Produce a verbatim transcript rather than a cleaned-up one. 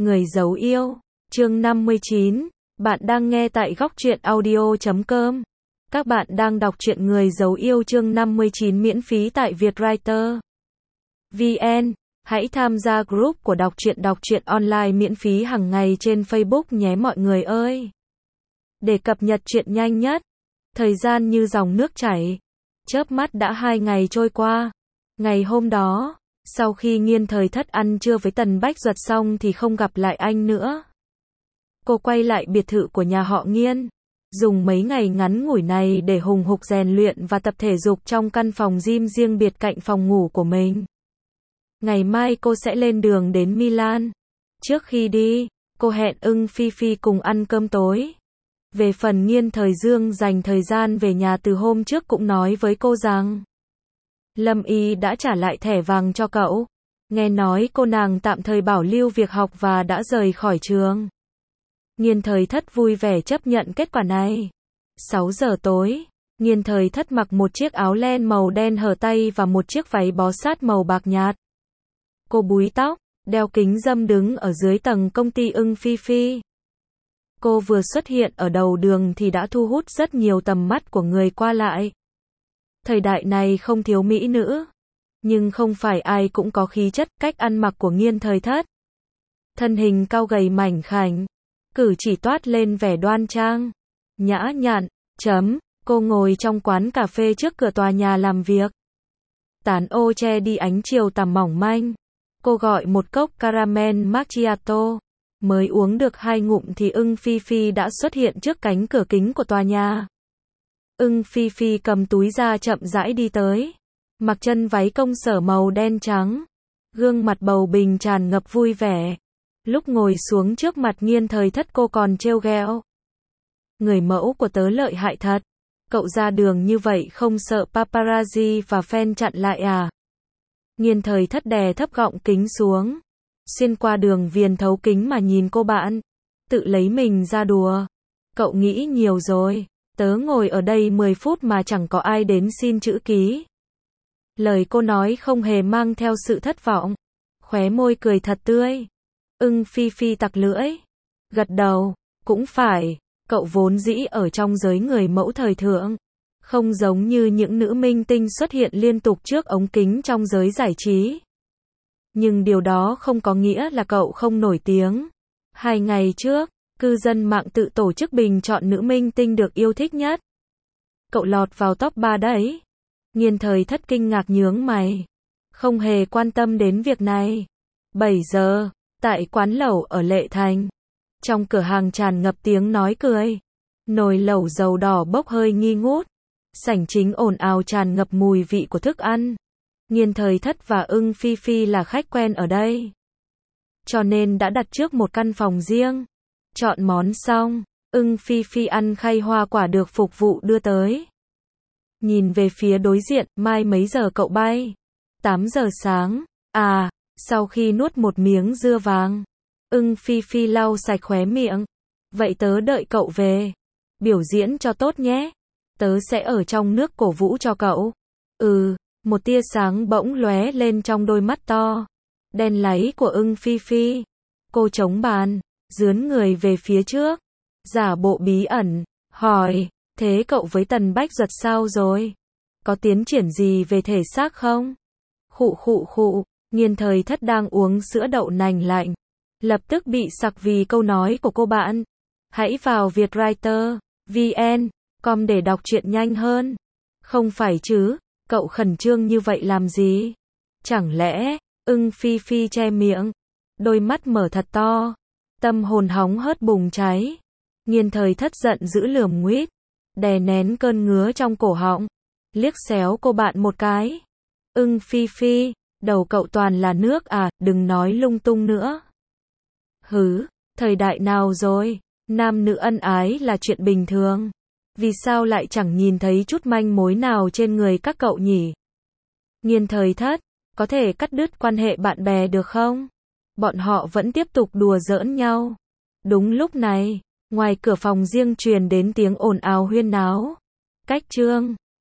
Người giấu yêu, chương năm mươi chín, bạn đang nghe tại góc truyện audio chấm com. Các bạn đang đọc truyện Người giấu yêu chương năm mươi chín miễn phí tại Vietwriter vê en. Hãy tham gia group của đọc truyện đọc truyện online miễn phí hàng ngày trên Facebook nhé mọi người ơi. Để cập nhật truyện nhanh nhất, thời gian như dòng nước chảy, chớp mắt đã hai ngày trôi qua. Ngày hôm đó, sau khi Nghiên Thời Thất ăn trưa với Tần Bách Duật xong thì không gặp lại anh nữa. Cô quay lại biệt thự của nhà họ Nghiên, dùng mấy ngày ngắn ngủi này để hùng hục rèn luyện và tập thể dục trong căn phòng gym riêng biệt cạnh phòng ngủ của mình. Ngày mai cô sẽ lên đường đến Milan. Trước khi đi, cô hẹn Ưng Phi Phi cùng ăn cơm tối. Về phần Nghiên Thời Dương dành thời gian về nhà từ hôm trước cũng nói với cô rằng Lâm Y đã trả lại thẻ vàng cho cậu. Nghe nói cô nàng tạm thời bảo lưu việc học và đã rời khỏi trường. Nghiên Thời Thất vui vẻ chấp nhận kết quả này. sáu giờ tối, Nghiên Thời Thất mặc một chiếc áo len màu đen hở tay và một chiếc váy bó sát màu bạc nhạt. Cô búi tóc, đeo kính râm đứng ở dưới tầng công ty Ưng Phi Phi. Cô vừa xuất hiện ở đầu đường thì đã thu hút rất nhiều tầm mắt của người qua lại. Thời đại này không thiếu mỹ nữ, nhưng không phải ai cũng có khí chất, cách ăn mặc của Nghiên Thời Thất. Thân hình cao gầy mảnh khảnh, cử chỉ toát lên vẻ đoan trang, nhã nhặn, chấm, cô ngồi trong quán cà phê trước cửa tòa nhà làm việc. Tán ô che đi ánh chiều tằm mỏng manh. Cô gọi một cốc caramel macchiato. Mới uống được hai ngụm thì Ưng Phi Phi đã xuất hiện trước cánh cửa kính của tòa nhà. Ưng Phi Phi cầm túi ra chậm rãi đi tới. Mặc chân váy công sở màu đen trắng. Gương mặt bầu bình tràn ngập vui vẻ. Lúc ngồi xuống trước mặt Nghiên Thời Thất cô còn trêu ghẹo. Người mẫu của tớ lợi hại thật. Cậu ra đường như vậy không sợ paparazzi và fan chặn lại à? Nghiên Thời Thất đè thấp gọng kính xuống. Xuyên qua đường viền thấu kính mà nhìn cô bạn. Tự lấy mình ra đùa. Cậu nghĩ nhiều rồi. Tớ ngồi ở đây mười phút mà chẳng có ai đến xin chữ ký. Lời cô nói không hề mang theo sự thất vọng. Khóe môi cười thật tươi. Ưng Phi Phi tặc lưỡi. Gật đầu. Cũng phải. Cậu vốn dĩ ở trong giới người mẫu thời thượng. Không giống như những nữ minh tinh xuất hiện liên tục trước ống kính trong giới giải trí. Nhưng điều đó không có nghĩa là cậu không nổi tiếng. Hai ngày trước, cư dân mạng tự tổ chức bình chọn nữ minh tinh được yêu thích nhất. Cậu lọt vào top ba đấy. Nghiên Thời Thất kinh ngạc nhướng mày. Không hề quan tâm đến việc này. bảy giờ, tại quán lẩu ở Lệ Thành. Trong cửa hàng tràn ngập tiếng nói cười. Nồi lẩu dầu đỏ bốc hơi nghi ngút. Sảnh chính ồn ào tràn ngập mùi vị của thức ăn. Nghiên Thời Thất và Ưng Phi Phi là khách quen ở đây. Cho nên đã đặt trước một căn phòng riêng. Chọn món xong, Ưng Phi Phi ăn khay hoa quả được phục vụ đưa tới. Nhìn về phía đối diện, mai mấy giờ cậu bay? tám giờ sáng. À, sau khi nuốt một miếng dưa vàng, Ưng Phi Phi lau sạch khóe miệng. Vậy tớ đợi cậu về. Biểu diễn cho tốt nhé. Tớ sẽ ở trong nước cổ vũ cho cậu. Ừ. Một tia sáng bỗng lóe lên trong đôi mắt to đen láy của Ưng Phi Phi. Cô chống bàn, dướn người về phía trước, giả bộ bí ẩn, hỏi, thế cậu với Tần Bách Duật sao rồi? Có tiến triển gì về thể xác không? Khụ khụ khụ, Nghiên Thời Thất đang uống sữa đậu nành lạnh. Lập tức bị sặc vì câu nói của cô bạn. Hãy vào Vietwriter vê en com để đọc truyện nhanh hơn. Không phải chứ? Cậu khẩn trương như vậy làm gì? Chẳng lẽ, Ưng Phi Phi che miệng, đôi mắt mở thật to, tâm hồn hóng hớt bùng cháy. Nghiên Thời Thất giận dữ lườm nguýt, đè nén cơn ngứa trong cổ họng, liếc xéo cô bạn một cái. Ưng Phi Phi, đầu cậu toàn là nước à, đừng nói lung tung nữa. Hứ, thời đại nào rồi, nam nữ ân ái là chuyện bình thường. Vì sao lại chẳng nhìn thấy chút manh mối nào trên người các cậu nhỉ? Nghiên Thời Thất, có thể cắt đứt quan hệ bạn bè được không? Bọn họ vẫn tiếp tục đùa giỡn nhau. Đúng lúc này, ngoài cửa phòng riêng truyền đến tiếng ồn ào huyên náo. Cách chương